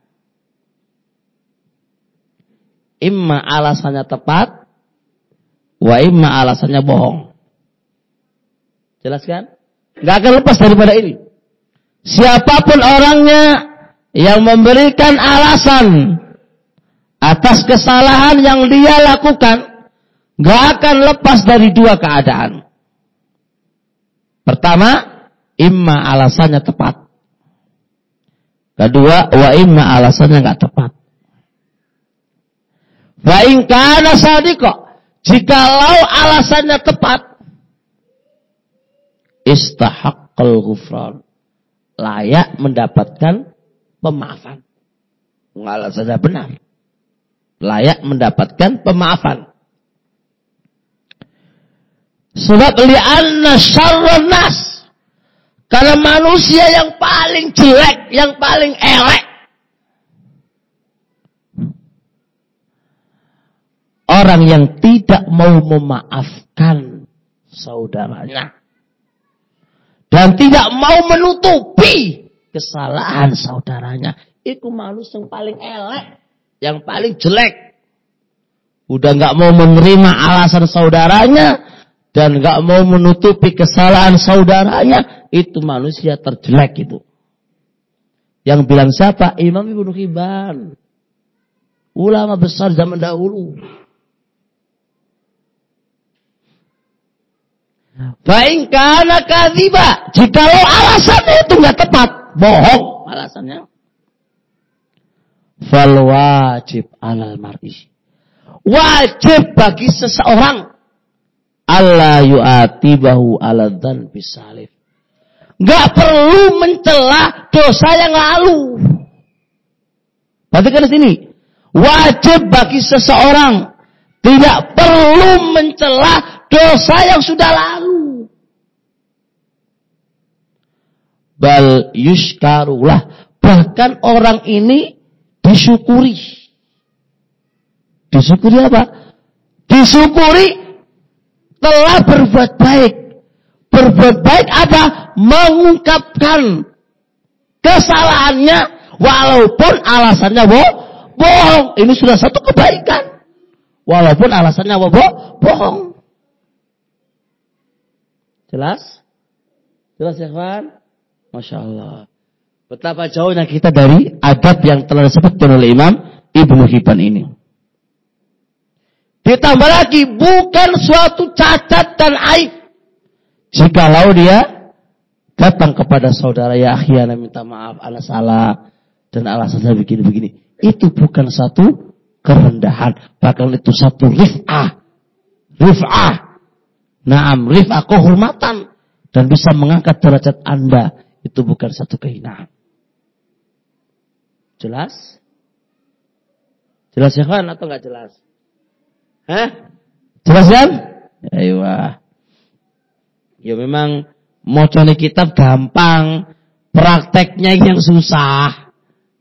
Imma alasannya tepat, wa imma alasannya bohong. Jelas kan? Gak akan lepas daripada ini. Siapapun orangnya yang memberikan alasan atas kesalahan yang dia lakukan, gak akan lepas dari dua keadaan. Pertama, imma alasannya tepat. Kedua, wa imma alasannya gak tepat. Wa in kana sadiqa, jikalau alasannya tepat, istahaqqal ghufran, layak mendapatkan pemaafan. Alasannya benar, layak mendapatkan pemaafan. Sebab li'anna syarran nas, karena manusia yang paling jelek, yang paling elek, orang yang tidak mau memaafkan saudaranya dan tidak mau menutupi kesalahan saudaranya, itu manusia yang paling elek, yang paling jelek. Udah gak mau menerima alasan saudaranya dan gak mau menutupi kesalahan saudaranya, itu manusia terjelek itu. Yang bilang siapa? Imam Ibnu Hibban, ulama besar zaman dahulu. Fa'in kana kadhiba, jikalau alasannya itu enggak tepat, bohong alasannya, fal wajib alal mar'i, wajib bagi seseorang alla yu'atibahu ala dzanbi salif, enggak perlu mencela dosa yang lalu. Perhatikan di sini, wajib bagi seseorang tidak perlu mencela dosa yang sudah lalu. Bal yushkarulah, bahkan orang ini disyukuri. Disyukuri apa? Disyukuri telah berbuat baik. Berbuat baik apa? Mengungkapkan kesalahannya walaupun alasannya bohong. Ini sudah satu kebaikan. Walaupun alasannya bohong. Jelas? Jelas ya kawan? Masya Allah. Betapa jauhnya kita dari adab yang telah disebutkan oleh Imam Ibnu Hibban ini. Ditambah lagi, bukan suatu cacat dan aib jikalau dia datang kepada saudara, ya akhi, ana minta maaf, ana salah dan alasannya begini-begini. Itu bukan satu kerendahan, bahkan itu satu rif'ah. Naam, rif'ah, kehormatan, dan bisa mengangkat derajat Anda. Itu bukan satu kehinaan. Jelas? Jelas ya kan atau enggak jelas? Jelas kan? Ayo. Ya memang mocone kitab gampang, prakteknya yang susah.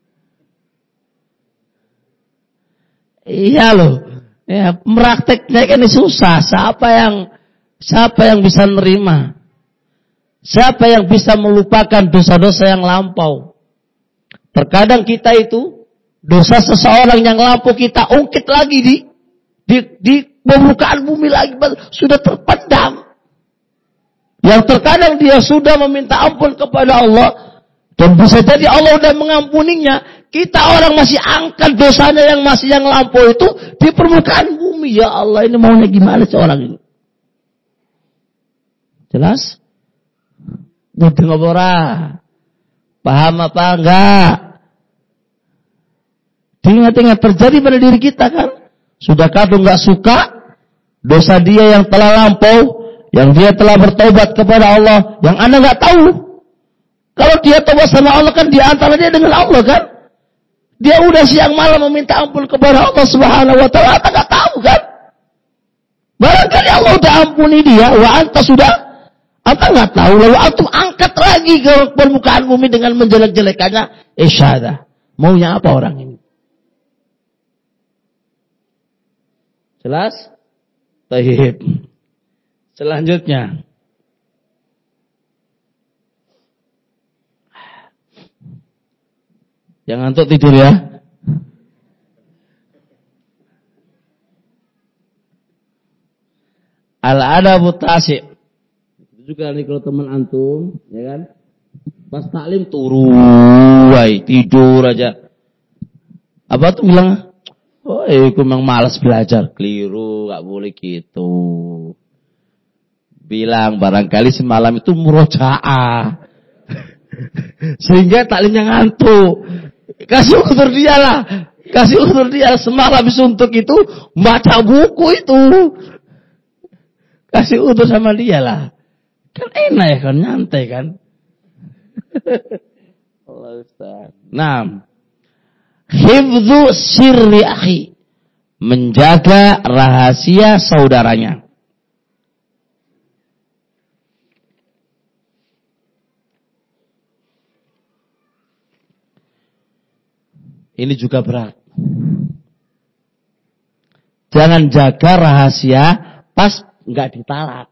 Iya loh. Ya, prakteknya ini susah. Siapa yang bisa nerima? Siapa yang bisa melupakan dosa-dosa yang lampau? Terkadang kita itu dosa seseorang yang lampau kita ungkit lagi di permukaan bumi lagi, sudah terpendam. Yang terkadang dia sudah meminta ampun kepada Allah Dan bisa jadi Allah udah mengampuninya. Kita orang masih angkat dosanya yang masih yang lampau itu di permukaan bumi. Ya Allah, ini maunya gimana sih orang ini? Jelas? Udah ngobora. Paham apa enggak? Diingat-ingat terjadi pada diri kita kan? Sudah kadung enggak suka dosa dia yang telah lampau, yang dia telah bertobat kepada Allah, yang Anda enggak tahu. Kalau dia tobat sama Allah kan di antara dia dengan Allah kan? Dia udah siang malam meminta ampun kepada Allah Subhanahu wa taala, Anda enggak tahu kan? Barangkali Allah udah ampuni dia, wa anta sudah Anda enggak tahu, lalu antum angkat lagi ke permukaan bumi dengan menjelek-jelekannya. Isyada. Maunya apa orang ini? Jelas? Baik. Selanjutnya. Jangan ngantuk tidur ya. Al-adabu tasi'. Itu juga nih kalau teman antum, ya kan? Pas taklim tidur aja. Apa tuh bilang? Oh, aku memang malas belajar. Keliru, gak boleh gitu. Bilang barangkali semalam itu murojaah. Sehingga taklimnya ngantuk. Kasih utur dia lah. Kasih utur dia. Semalam suntuk itu baca buku itu. Kasih utur sama dia lah. Kan enak ya kan, nyantai kan. Allah Ustaz. Nah, hifdzu sirri akhi. Menjaga rahasia saudaranya. Ini juga berat. Jangan jaga rahasia pas enggak ditalak.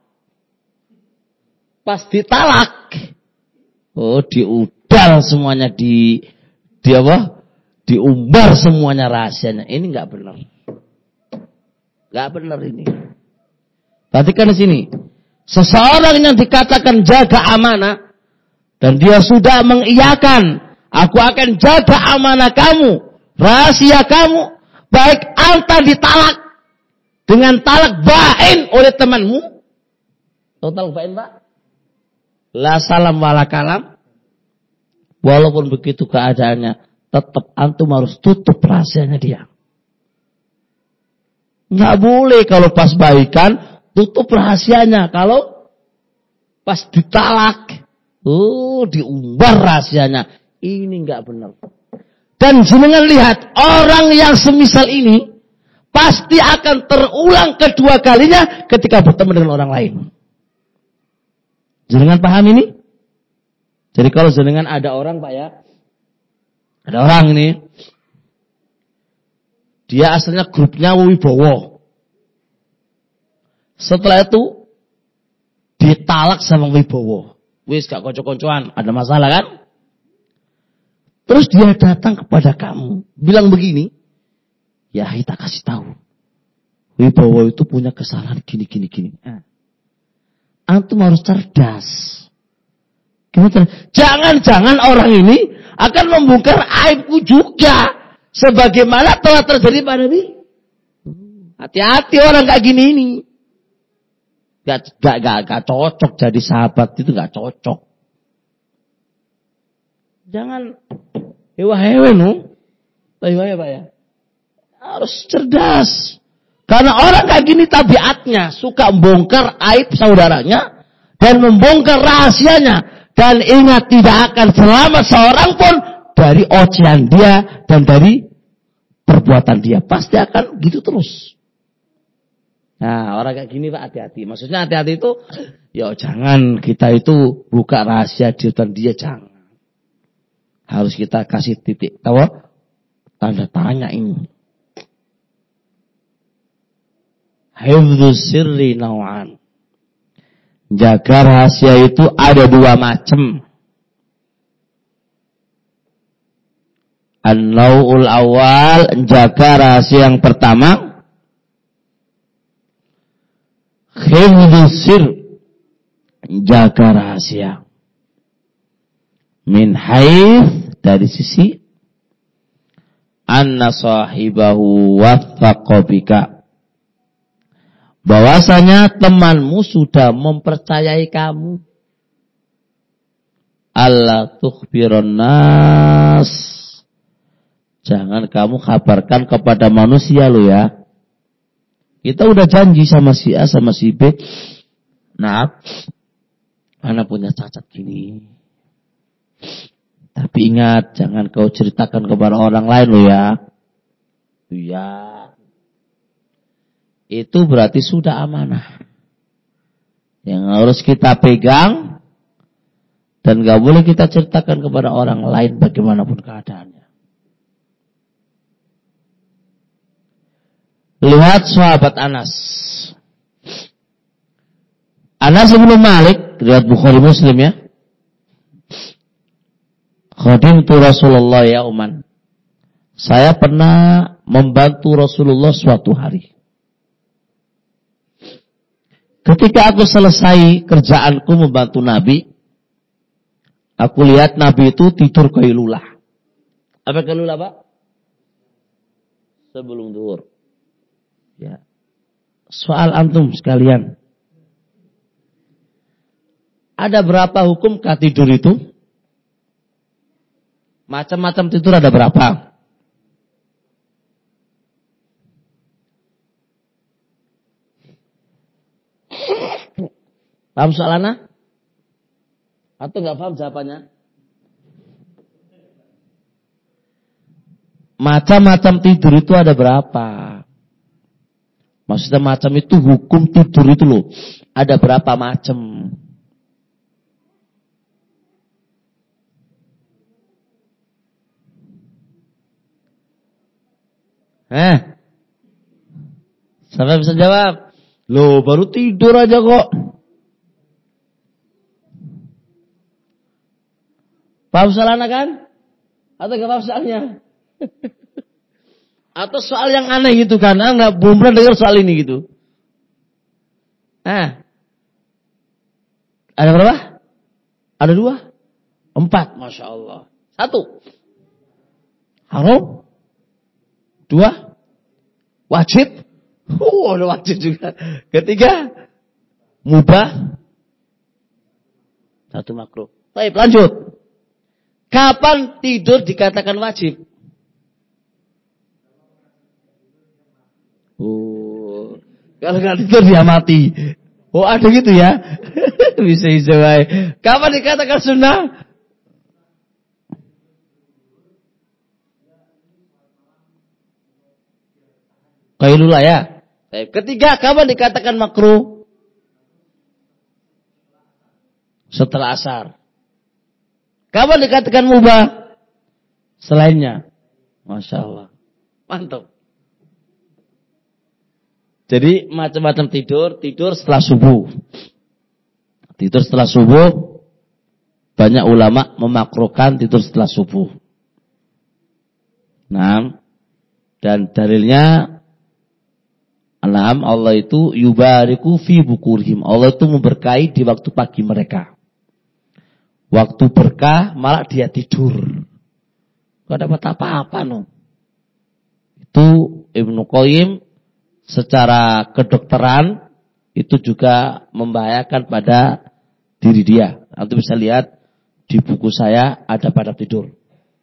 Pas ditalak. Oh, diudal semuanya di apa? Diumbar semuanya rahasianya. Ini enggak benar. Enggak benar ini. Perhatikan di sini. Seseorang yang dikatakan jaga amanah dan dia sudah mengiyakan, aku akan jaga amanah kamu, rahasia kamu, baik anta ditalak dengan talak bain oleh temanmu. Tahu talak bain, Pak? La salam wala kalam. Walaupun begitu keadaannya, tetap antum harus tutup rahasianya dia. Nggak boleh kalau pas baikan tutup rahasianya. Kalau pas ditalak, diumbar rahasianya. Ini nggak benar. Dan jenengan lihat orang yang semisal ini pasti akan terulang kedua kalinya ketika bertemu dengan orang lain. Jenengan paham ini? Jadi kalau jenengan ada orang Pak ya, ada orang ini, dia asalnya grupnya Wibowo. Setelah itu ditalak sama Wibowo. Wis gak konco-koncoan, ada masalah kan? Terus dia datang kepada kamu, bilang begini, ya kita kasih tahu, Wibowo itu punya kesalahan gini. Antum harus cerdas. Jangan-jangan orang ini akan membongkar aibku juga, sebagaimana telah terjadi pada ini. Hati-hati orang kayak gini ini. Gak cocok jadi sahabat itu, gak cocok. Jangan hewa-hewa no. Hewa Pak ya. Harus cerdas. Karena orang kayak gini tabiatnya suka membongkar aib saudaranya dan membongkar rahasianya. Dan ingat, tidak akan selamat seorang pun dari ocehan dia dan dari perbuatan dia. Pasti akan gitu terus. Nah, orang kayak gini Pak hati-hati. Maksudnya hati-hati itu, ya jangan kita itu buka rahasia dia dan dia, jangan. Harus kita kasih titik tahu, tanda tanya ini. Hifdzu sirri naw'an. Jaga rahasia itu ada dua macam. An-naw'ul awal, jaga rahasia yang pertama. Hifdzu sir, jaga rahasia. min haits dari sisi anna sahibahu wathaqo bika, bahwasanya temanmu sudah mempercayai kamu. Allah tukhbiron nas, jangan kamu kabarkan kepada manusia lo ya. Kita udah janji sama si A sama si B. Nah, anak punya cacat gini. Tapi ingat, jangan kau ceritakan kepada orang lain lo ya. Iya. Itu berarti sudah amanah. Yang harus kita pegang dan gak boleh kita ceritakan kepada orang lain bagaimanapun keadaannya. Lihat sahabat Anas. Anas bin Malik, riwayat Bukhari Muslim ya. Khadimtu Rasulullah yauman. Saya pernah membantu Rasulullah suatu hari. Ketika aku selesai kerjaanku membantu Nabi, aku lihat Nabi itu tidur qailulah. Apa qailulah, Pak? Sebelum zuhur. Ya. Soal antum sekalian. Ada berapa hukum tidur itu? Macam-macam tidur ada berapa? Paham soalannya? Atau enggak paham jawabannya? Macam-macam tidur itu ada berapa? Maksudnya macam itu hukum tidur itu loh. Ada berapa macam? Siapa bisa jawab? Loh, baru tidur aja kok. Paham soalnya kan? Atau enggak paham soalnya? Atau soal yang aneh gitu kan? Belum pernah dengar soal ini gitu. Ada berapa? Ada 2? 4, Masya Allah. 1, haram. 2, wajib. Ada wajib juga. 3, mubah. 1, makruh. Baik, lanjut. Kapan tidur dikatakan wajib? Kalau nggak tidur dia mati. Ada gitu ya? Bisa baik. Kapan dikatakan sunnah? Qailulah ya. 3, kapan dikatakan makruh? Setelah asar. Kapan dikatakan mubah? Selainnya. Masya Allah. Mantap. Jadi macam-macam tidur setelah subuh. Tidur setelah subuh, banyak ulama memakruhkan tidur setelah subuh. Nah, dan dalilnya, Allah itu yubariku fi bukurihim. Allah itu memberkahi di waktu pagi mereka. Waktu berkah malah dia tidur. Gak dapat apa-apa no. Itu Ibnu Qayyim secara kedokteran itu juga membahayakan pada diri dia. Anda bisa lihat di buku saya ada pada tidur.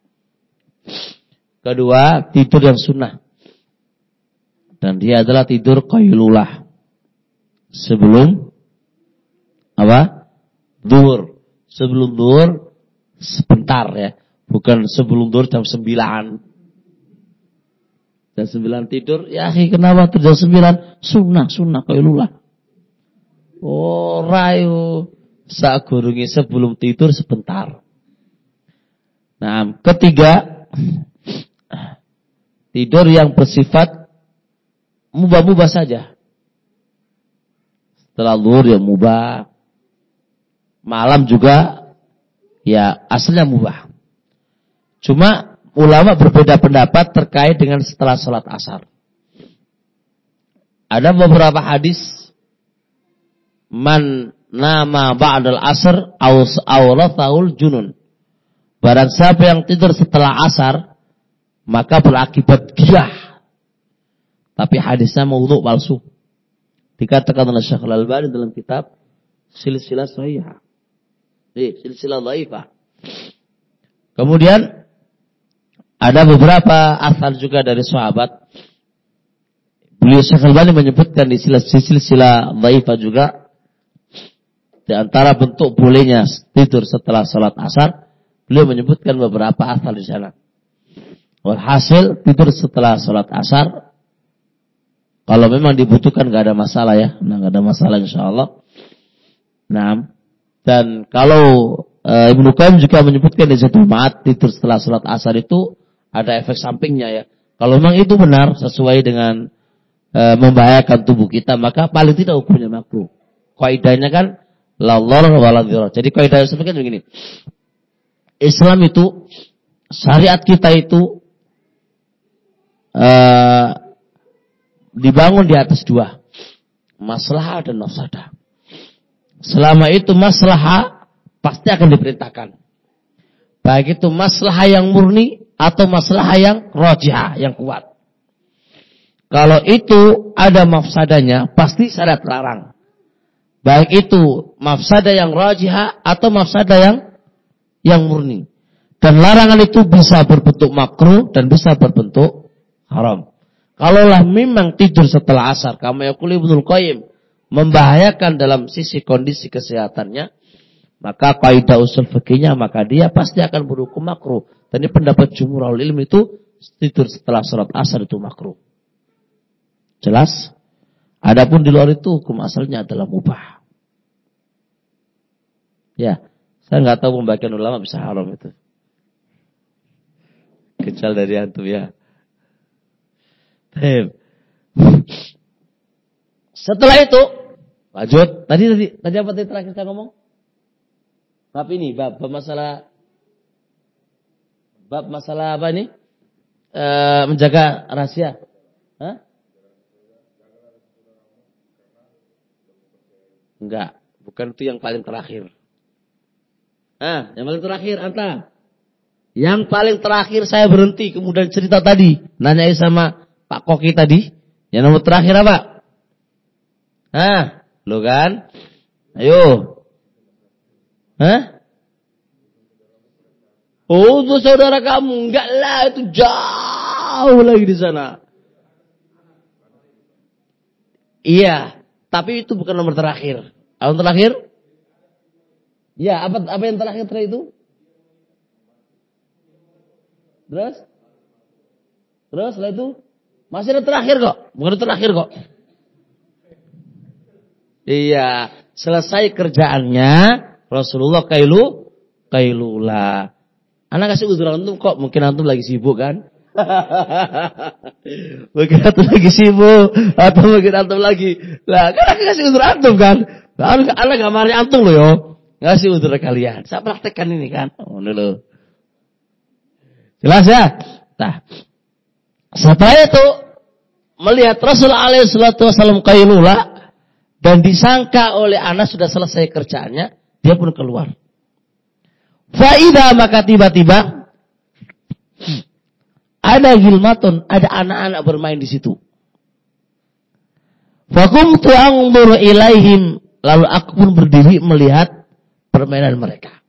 Kedua, tidur yang sunnah. Dan dia adalah tidur qailulah. Sebelum apa? Zuhur. Sebelum zuhur sebentar ya. Bukan sebelum zuhur jam 9. Jam 9 tidur, ya kenapa jam 9? Sunnah qailulah. Rayu sagurungi sebelum tidur sebentar. Nah, ketiga, tidur yang bersifat mubah-mubah saja. Setelah zuhur ya mubah. Malam juga ya aslinya mubah. Cuma ulama berbeda pendapat terkait dengan setelah sholat asar. Ada beberapa hadis, man nama ba'dal asr awrathaul junun. barang siapa yang tidur setelah asar, maka berakibat gila. Tapi hadisnya maudhu, palsu. Dikatakan oleh Syekh Al-Albani dalam kitab Silsilah Shahihah. Silsilah Dhaifah. Kemudian ada beberapa asar juga dari sahabat. Beliau Syekh Al-Albani menyebutkan di silsilah Dhaifah juga, di antara bentuk bolehnya tidur setelah salat asar, beliau menyebutkan beberapa asar di sana. Walhasil tidur setelah salat asar, kalau memang dibutuhkan gak ada masalah ya. Gak ada masalah insyaallah. Nah, dan kalau Ibnu Qayyim juga menyebutkan di Zadul Ma'ad, tidur setelah salat asar itu ada efek sampingnya ya. Kalau memang itu benar sesuai dengan membahayakan tubuh kita, maka paling tidak hukumnya makruh. Kaidahnya kan la dharar wa la dhirar. Jadi kaidah seperti begini. Islam itu, syariat kita itu dibangun di atas dua, maslahah dan mafsadah. Selama itu maslahah pasti akan diperintahkan, baik itu maslahah yang murni atau maslahah yang rajihah, yang kuat. Kalau itu ada mafsadahnya, pasti syariat larang, baik itu mafsadah yang rajihah atau mafsadah yang murni. Dan larangan itu bisa berbentuk makruh dan bisa berbentuk haram. Kalaulah memang tidur setelah asar, kama yaqul Ibnu Qayyim, membahayakan dalam sisi kondisi kesehatannya, maka kaidah usul fikihnya, maka dia pasti akan berhukum makruh. Dan ini pendapat jumhurul ilmi itu, tidur setelah salat asar itu makruh. Jelas? Adapun di luar itu hukum asalnya adalah mubah. Ya, saya nggak tahu pembagian ulama bisa haram itu. Kecil dari antum ya. Setelah itu lanjut. Tadi apa terakhir saya ngomong? Bab ini, bab masalah apa ini? Menjaga rahasia. Hah? Enggak, bukan itu yang paling terakhir. Yang paling terakhir anta. Yang paling terakhir saya berhenti, kemudian cerita tadi, nanyai sama Pak Koki tadi, yang nomor terakhir apa? Lo kan? Ayo. Oh, itu saudara kamu. Enggak lah, itu jauh lagi di sana. Iya, tapi itu bukan nomor terakhir. Apa yang terakhir? Ya, apa yang terakhir itu? Terus setelah itu? Masih ada terakhir kok. Bukan ada terakhir kok. Iya. Selesai kerjaannya. Rasulullah kailula. Anak kasih uzur antum kok. Mungkin antum lagi sibuk kan. Mungkin antum lagi sibuk. Atau mungkin antum lagi. Lah kan aku kasih uzur antum kan. Anak gak marah antum loh yo. Ngasih uzur kalian. Saya praktekkan ini kan. Oh dulu. Jelas ya. Nah. Setelah itu melihat Rasulullah SAW qailula dan disangka oleh Anas sudah selesai kerjaannya, dia pun keluar. Faida, maka tiba-tiba ada gilmatun, ada anak-anak bermain di situ. Fakumtu anzuru ilaihim, lalu aku pun berdiri melihat permainan mereka.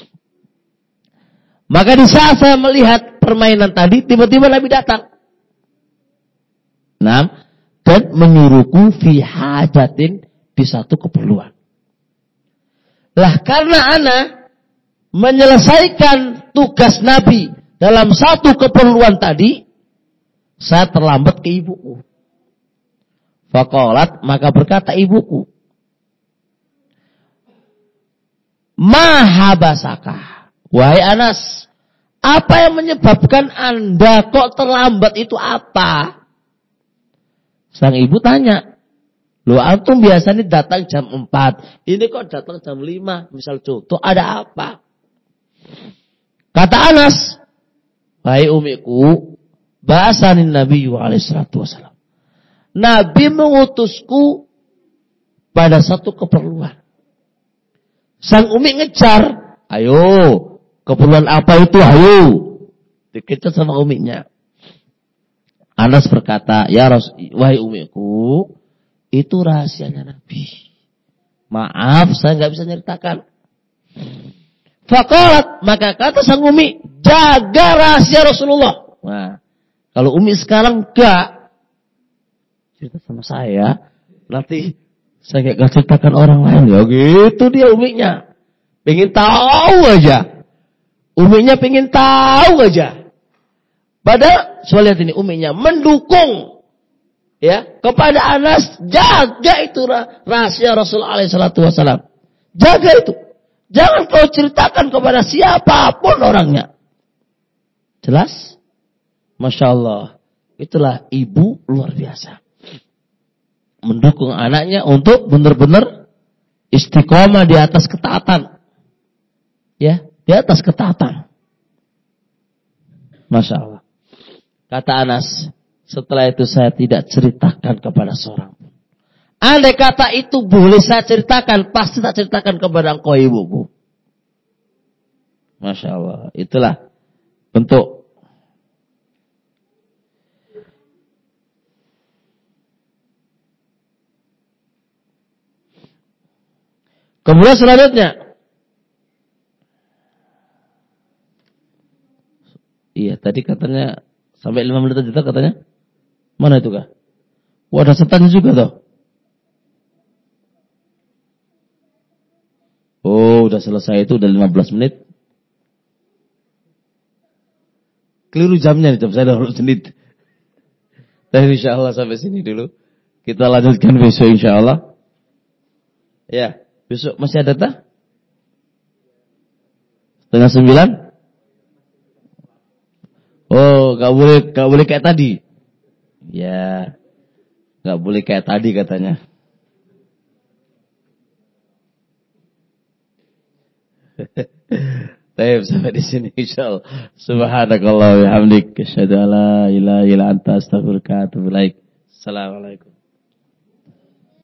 Maka di saat saya melihat permainan tadi, tiba-tiba Nabi datang. Dan menyuruhku fi hajatin, di satu keperluan. Lah karena ana menyelesaikan tugas Nabi dalam satu keperluan tadi, saya terlambat ke ibuku. Faqalat, maka berkata ibuku, mahabasaka, wahai Anas, apa yang menyebabkan Anda kok terlambat itu apa? Sang ibu tanya, loh antum biasanya datang jam 4, ini kok datang jam 5, misal contoh, ada apa? Kata Anas, wahai umiku, bahasanin Nabi SAW. Nabi mengutusku pada satu keperluan. Sang umi ngejar, ayo, Keperluan apa itu? Ayo. Dikejar sama uminya. Anas berkata, ya wahai umiku, itu rahasianya Nabi. Maaf, saya nggak bisa ceritakan. Faqalat, maka kata sang umi, jaga rahasia Rasulullah. Nah, kalau umi sekarang enggak cerita sama saya, nanti saya nggak ceritakan orang lain. Ya gitu dia uminya. Pengen tahu aja. Uminya pengen tahu aja. Padahal, saya lihat ini uminya mendukung ya kepada Anas, jaga itu rahasia Rasulullah SAW. Jaga itu. Jangan kau ceritakan kepada siapapun orangnya. Jelas? Masya Allah. Itulah ibu luar biasa. Mendukung anaknya untuk benar-benar istiqomah di atas ketaatan. Ya, di atas ketaatan. Masya Allah. Kata Anas, setelah itu saya tidak ceritakan kepada seorang pun. Andai kata itu boleh saya ceritakan, pasti tak ceritakan kepada engkau ibuku. Masya Allah. Itulah bentuk. Kemudian selanjutnya. Iya, tadi katanya sampai 5 menit aja katanya. Mana itu kah? Wah, ada setannya juga toh. Oh, udah selesai itu, udah 15 menit. Keliru jamnya nih, jam saya udah 20 menit. Dan insyaAllah sampai sini dulu. Kita lanjutkan besok insyaAllah. Ya, besok masih ada tak? 8:30? Oh, gak boleh kayak tadi. Ya, gak boleh kayak tadi katanya. Baik, sampai di sini insyaallah. Subhanakallah wa bihamdik, asyhadu an la ilaha illa anta, astaghfiruka wa atubu ilaik. Assalamualaikum.